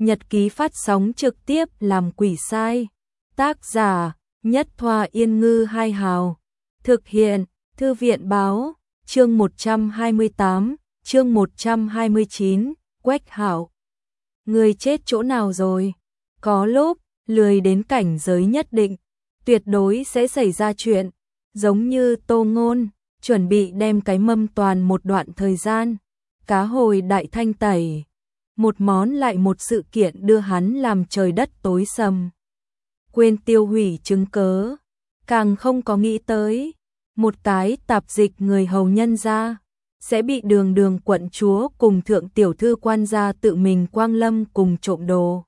Nhật ký phát sóng trực tiếp làm quỷ sai. Tác giả: Nhất Thoa Yên Ngư Hai Hào. Thực hiện: Thư viện báo. Chương 128, chương 129, Quách Hạo. Người chết chỗ nào rồi? Có lúc, lười đến cảnh giới nhất định, tuyệt đối sẽ xảy ra chuyện. Giống như Tô Ngôn, chuẩn bị đem cái mâm toàn một đoạn thời gian. Cá hồi đại thanh tẩy. Một món lại một sự kiện đưa hắn làm trời đất tối sầm. Quên tiêu hủy chứng cớ. Càng không có nghĩ tới. Một cái tạp dịch người hầu nhân gia sẽ bị đường quận chúa cùng thượng tiểu thư quan gia tự mình quang lâm cùng trộm đồ.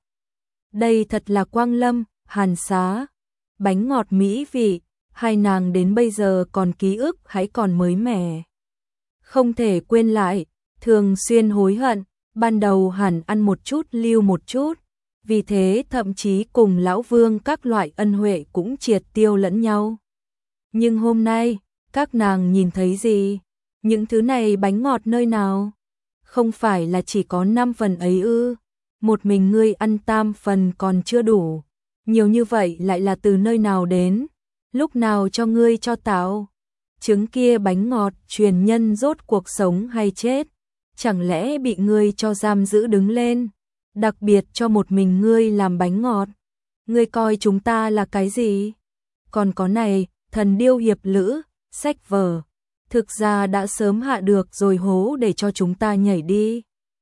Đây thật là quang lâm, hàn xá, bánh ngọt mỹ vị, hai nàng đến bây giờ còn ký ức hãy còn mới mẻ. Không thể quên lại, thường xuyên hối hận, ban đầu hẳn ăn một chút lưu một chút, vì thế thậm chí cùng lão vương các loại ân huệ cũng triệt tiêu lẫn nhau. Nhưng hôm nay, các nàng nhìn thấy gì? Những thứ này bánh ngọt nơi nào? Không phải là chỉ có 5 phần ấy ư? Một mình ngươi ăn tam phần còn chưa đủ. Nhiều như vậy lại là từ nơi nào đến? Lúc nào cho ngươi cho tạo? Trứng kia bánh ngọt truyền nhân rốt cuộc sống hay chết? Chẳng lẽ bị ngươi cho giam giữ đứng lên? Đặc biệt cho một mình ngươi làm bánh ngọt? Ngươi coi chúng ta là cái gì? Còn có này, thần điêu hiệp lữ, sách vở. Thực ra đã sớm hạ được rồi hố để cho chúng ta nhảy đi.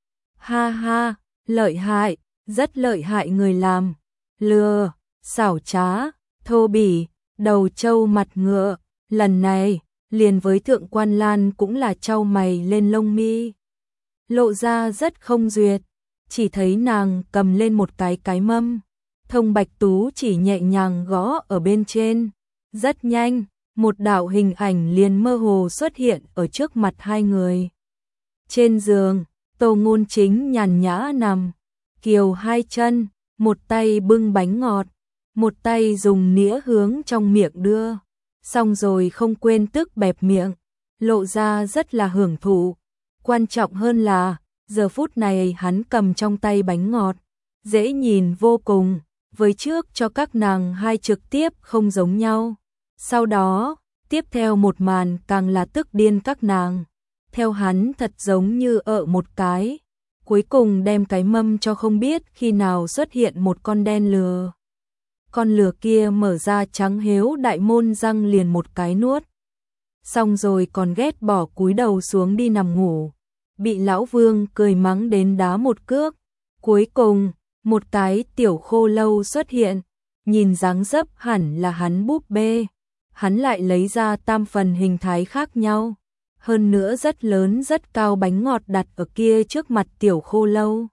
Ha ha, lợi hại, rất lợi hại người làm. Lừa, xảo trá, thô bỉ, đầu trâu mặt ngựa. Lần này, liền với thượng quan Lan cũng là trao mày lên lông mi. Lộ ra rất không duyệt, chỉ thấy nàng cầm lên một cái mâm. Thông Bạch Tú chỉ nhẹ nhàng gõ ở bên trên. Rất nhanh, một đạo hình ảnh liền mơ hồ xuất hiện ở trước mặt hai người. Trên giường, Tô Ngôn Chính nhàn nhã nằm, kiều hai chân, một tay bưng bánh ngọt, một tay dùng nĩa hướng trong miệng đưa. Xong rồi không quên tức bẹp miệng, lộ ra rất là hưởng thụ. Quan trọng hơn là, giờ phút này hắn cầm trong tay bánh ngọt, dễ nhìn vô cùng, với trước cho các nàng hai trực tiếp không giống nhau. Sau đó, tiếp theo một màn càng là tức điên các nàng. Theo hắn thật giống như ở một cái. Cuối cùng đem cái mâm cho không biết khi nào xuất hiện một con đen lừa. Con lừa kia mở ra trắng héo đại môn răng liền một cái nuốt. Xong rồi còn ghét bỏ cúi đầu xuống đi nằm ngủ. Bị lão vương cười mắng đến đá một cước. Cuối cùng, một cái tiểu khô lâu xuất hiện. Nhìn dáng dấp hẳn là hắn búp bê. Hắn lại lấy ra tam phần hình thái khác nhau. Hơn nữa rất lớn rất cao bánh ngọt đặt ở kia trước mặt tiểu khô lâu.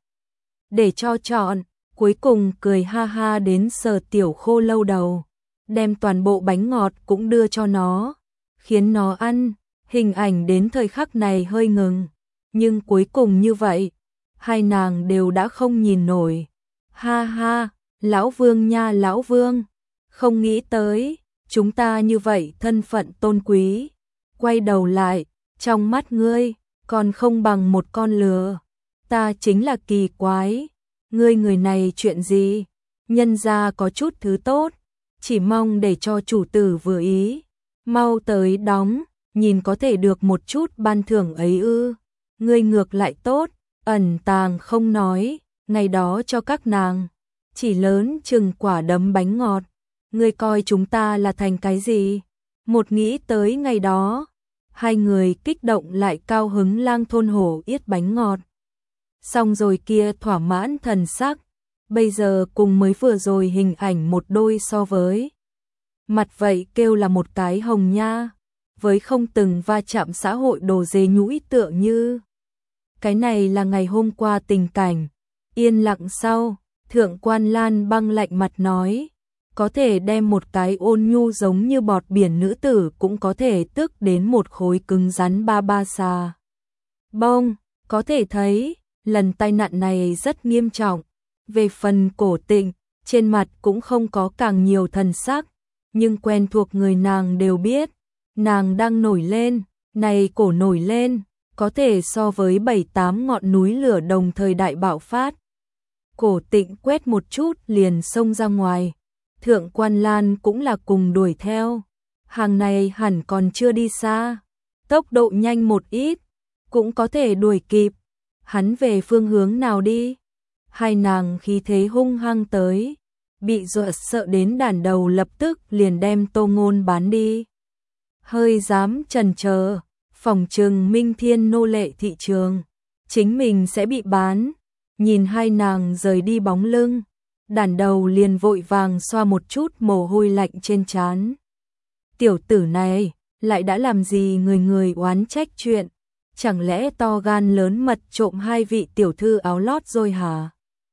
Để cho chọn, cuối cùng cười ha ha đến sờ tiểu khô lâu đầu. Đem toàn bộ bánh ngọt cũng đưa cho nó. Khiến nó ăn, hình ảnh đến thời khắc này hơi ngừng. Nhưng cuối cùng như vậy, hai nàng đều đã không nhìn nổi. Ha ha, lão vương nha lão vương, không nghĩ tới. Chúng ta như vậy thân phận tôn quý, quay đầu lại, trong mắt ngươi, còn không bằng một con lừa. Ta chính là kỳ quái, ngươi người này chuyện gì, nhân ra có chút thứ tốt, chỉ mong để cho chủ tử vừa ý, mau tới đóng, nhìn có thể được một chút ban thưởng ấy ư. Ngươi ngược lại tốt, ẩn tàng không nói, ngày đó cho các nàng, chỉ lớn chừng quả đấm bánh ngọt. Ngươi coi chúng ta là thành cái gì? Một nghĩ tới ngày đó, hai người kích động lại cao hứng lang thôn hổ yết bánh ngọt. Xong rồi kia thỏa mãn thần sắc, bây giờ cùng mới vừa rồi hình ảnh một đôi so với. Mặt vậy kêu là một cái hồng nha, với không từng va chạm xã hội đồ dê nhũi tựa như. Cái này là ngày hôm qua tình cảnh, yên lặng sau, thượng quan Lan băng lạnh mặt nói. Có thể đem một cái ôn nhu giống như bọt biển nữ tử cũng có thể tức đến một khối cứng rắn ba xà. Bông, có thể thấy, lần tai nạn này rất nghiêm trọng. Về phần Cổ Tịnh, trên mặt cũng không có càng nhiều thần sắc, nhưng quen thuộc người nàng đều biết. Nàng đang nổi lên, này cổ nổi lên, có thể so với 7-8 ngọn núi lửa đồng thời đại bạo phát. Cổ Tịnh quét một chút liền xông ra ngoài. Thượng Quan Lan cũng là cùng đuổi theo. Hàng này hẳn còn chưa đi xa. Tốc độ nhanh một ít, cũng có thể đuổi kịp. Hắn về phương hướng nào đi? Hai nàng khí thế hung hăng tới. Bị dọa sợ đến đàn đầu lập tức liền đem Tô Ngôn bán đi. Hơi dám chần chờ, phòng trừng Minh Thiên nô lệ thị trường, chính mình sẽ bị bán. Nhìn hai nàng rời đi bóng lưng, đàn đầu liền vội vàng xoa một chút mồ hôi lạnh trên trán. Tiểu tử này, lại đã làm gì người người oán trách chuyện, chẳng lẽ to gan lớn mật trộm hai vị tiểu thư áo lót rồi hả?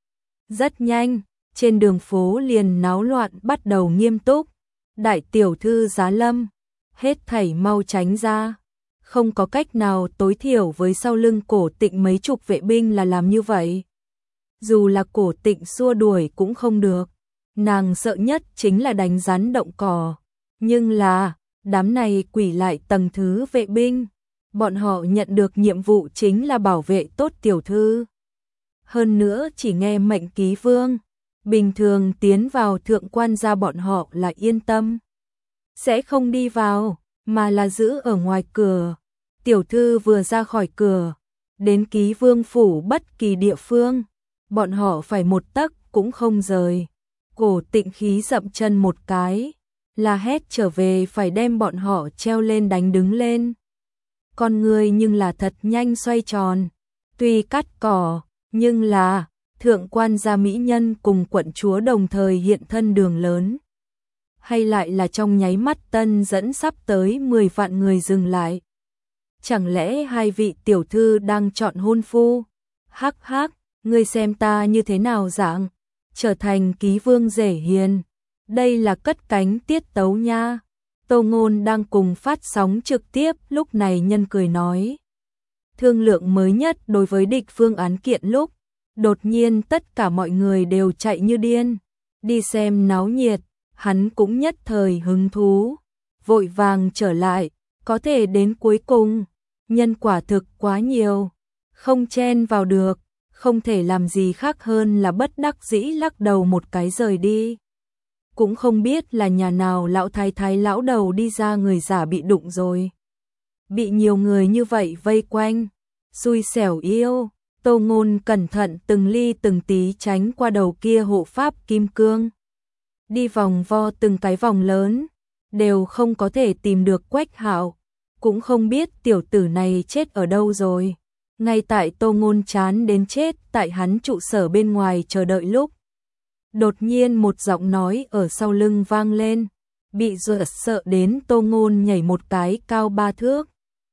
Rất nhanh, trên đường phố liền náo loạn bắt đầu nghiêm túc. Đại tiểu thư Giá Lâm, hết thảy mau tránh ra. Không có cách nào tối thiểu với sau lưng Cổ Tịnh mấy chục vệ binh là làm như vậy. Dù là Cổ Tịnh xua đuổi cũng không được. Nàng sợ nhất chính là đánh rắn động cỏ. Nhưng là, đám này quỷ lại tầng thứ vệ binh. Bọn họ nhận được nhiệm vụ chính là bảo vệ tốt tiểu thư. Hơn nữa chỉ nghe mệnh ký vương. Bình thường tiến vào thượng quan gia bọn họ là yên tâm. Sẽ không đi vào, mà là giữ ở ngoài cửa. Tiểu thư vừa ra khỏi cửa, đến ký vương phủ bất kỳ địa phương, bọn họ phải một tấc cũng không rời. Cổ Tịnh khí dậm chân một cái, la hét trở về phải đem bọn họ treo lên đánh đứng lên. Con người nhưng là thật nhanh xoay tròn, tuy cắt cỏ, nhưng là thượng quan gia mỹ nhân cùng quận chúa đồng thời hiện thân đường lớn. Hay lại là trong nháy mắt tân dẫn sắp tới 10 vạn người dừng lại. Chẳng lẽ hai vị tiểu thư đang chọn hôn phu? Hắc hắc, ngươi xem ta như thế nào dạng, trở thành ký vương rể hiền. Đây là cất cánh tiết tấu nha. Tô Ngôn đang cùng phát sóng trực tiếp lúc này nhân cười nói. Thương lượng mới nhất đối với địch phương án kiện lúc, đột nhiên tất cả mọi người đều chạy như điên. Đi xem náo nhiệt, hắn cũng nhất thời hứng thú. Vội vàng trở lại, có thể đến cuối cùng. Nhân quả thực quá nhiều, không chen vào được, không thể làm gì khác hơn là bất đắc dĩ lắc đầu một cái rời đi. Cũng không biết là nhà nào lão thái thái lão đầu đi ra người giả bị đụng rồi. Bị nhiều người như vậy vây quanh, xui xẻo yêu. Tô Ngôn cẩn thận từng ly từng tí tránh qua đầu kia hộ pháp kim cương. Đi vòng vo từng cái vòng lớn, đều không có thể tìm được Quách Hạo. Cũng không biết tiểu tử này chết ở đâu rồi. Ngay tại Tô Ngôn chán đến chết tại hắn trụ sở bên ngoài chờ đợi lúc. Đột nhiên một giọng nói ở sau lưng vang lên. Bị dọa sợ đến Tô Ngôn nhảy một cái cao 3 thước.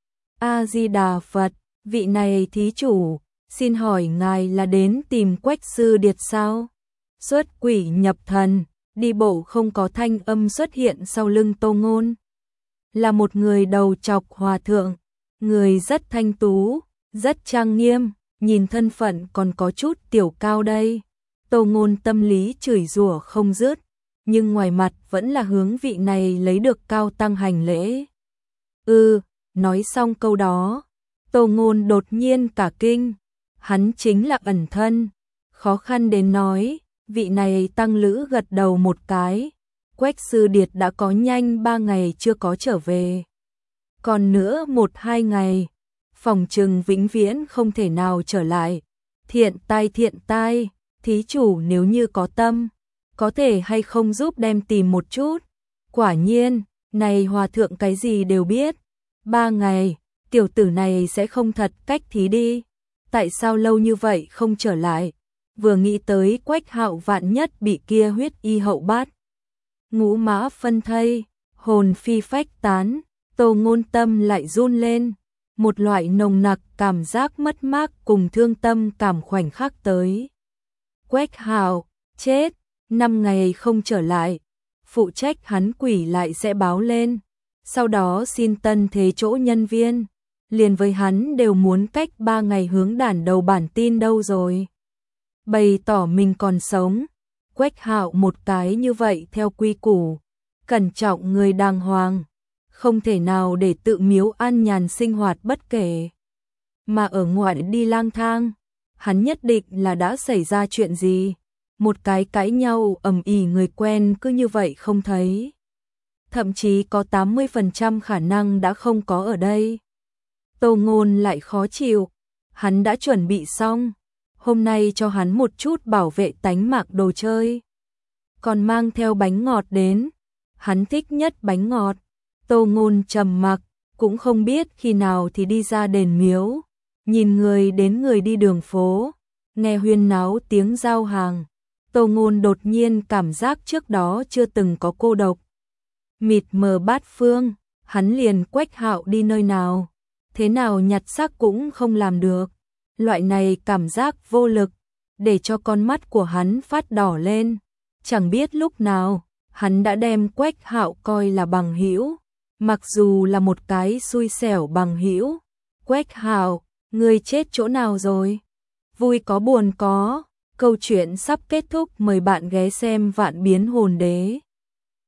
A-di-đà Phật, vị này thí chủ, xin hỏi ngài là đến tìm Quách Sư Điệt sao? Xuất quỷ nhập thần, đi bộ không có thanh âm xuất hiện sau lưng Tô Ngôn. Là một người đầu trọc hòa thượng, người rất thanh tú, rất trang nghiêm, nhìn thân phận còn có chút tiểu cao đây. Tô Ngôn tâm lý chửi rủa không dứt, nhưng ngoài mặt vẫn là hướng vị này lấy được cao tăng hành lễ. Nói xong câu đó, Tô Ngôn đột nhiên cả kinh, hắn chính là ẩn thân, khó khăn đến nói, vị này tăng lữ gật đầu một cái. Quách Sư Điệt đã có nhanh 3 ngày chưa có trở về. Còn nữa 1-2 ngày, phòng trừng vĩnh viễn không thể nào trở lại. Thiện tai, thí chủ nếu như có tâm, có thể hay không giúp đem tìm một chút. Quả nhiên, này hòa thượng cái gì đều biết. 3 ngày, tiểu tử này sẽ không thật cách thí đi. Tại sao lâu như vậy không trở lại? Vừa nghĩ tới Quách Hạo vạn nhất bị kia huyết y hậu bát. Ngũ mã phân thây, hồn phi phách tán, Tô Ngôn tâm lại run lên. Một loại nồng nặc cảm giác mất mát cùng thương tâm cảm khoảnh khắc tới. Quách Hạo, chết, 5 ngày không trở lại, phụ trách hắn quỷ lại sẽ báo lên. Sau đó xin tân thế chỗ nhân viên, liền với hắn đều muốn cách 3 ngày hướng đàn đầu bản tin đâu rồi. Bày tỏ mình còn sống. Quách Hạo một cái như vậy theo quy củ, cẩn trọng người đàng hoàng, không thể nào để tự miếu an nhàn sinh hoạt bất kể. Mà ở ngoại đi lang thang, hắn nhất định là đã xảy ra chuyện gì. Một cái cãi nhau ầm ĩ người quen cứ như vậy không thấy. Thậm chí có 80% khả năng đã không có ở đây. Tô Ngôn lại khó chịu, hắn đã chuẩn bị xong, hôm nay cho hắn một chút bảo vệ tánh mạng đồ chơi. Còn mang theo bánh ngọt đến, hắn thích nhất bánh ngọt. Tô Ngôn trầm mặc, cũng không biết khi nào thì đi ra đền miếu, nhìn người đến người đi đường phố, nghe huyên náo tiếng giao hàng. Tô Ngôn đột nhiên cảm giác trước đó chưa từng có cô độc. Mịt mờ bát phương, hắn liền Quách Hạo đi nơi nào, thế nào nhặt xác cũng không làm được. Loại này cảm giác vô lực, để cho con mắt của hắn phát đỏ lên. Chẳng biết lúc nào, hắn đã đem Quách Hạo coi là bằng hữu, mặc dù là một cái xui xẻo bằng hữu. Quách Hạo, ngươi chết chỗ nào rồi? Vui có buồn có. Câu chuyện sắp kết thúc, mời bạn ghé xem Vạn Biến Hồn Đế.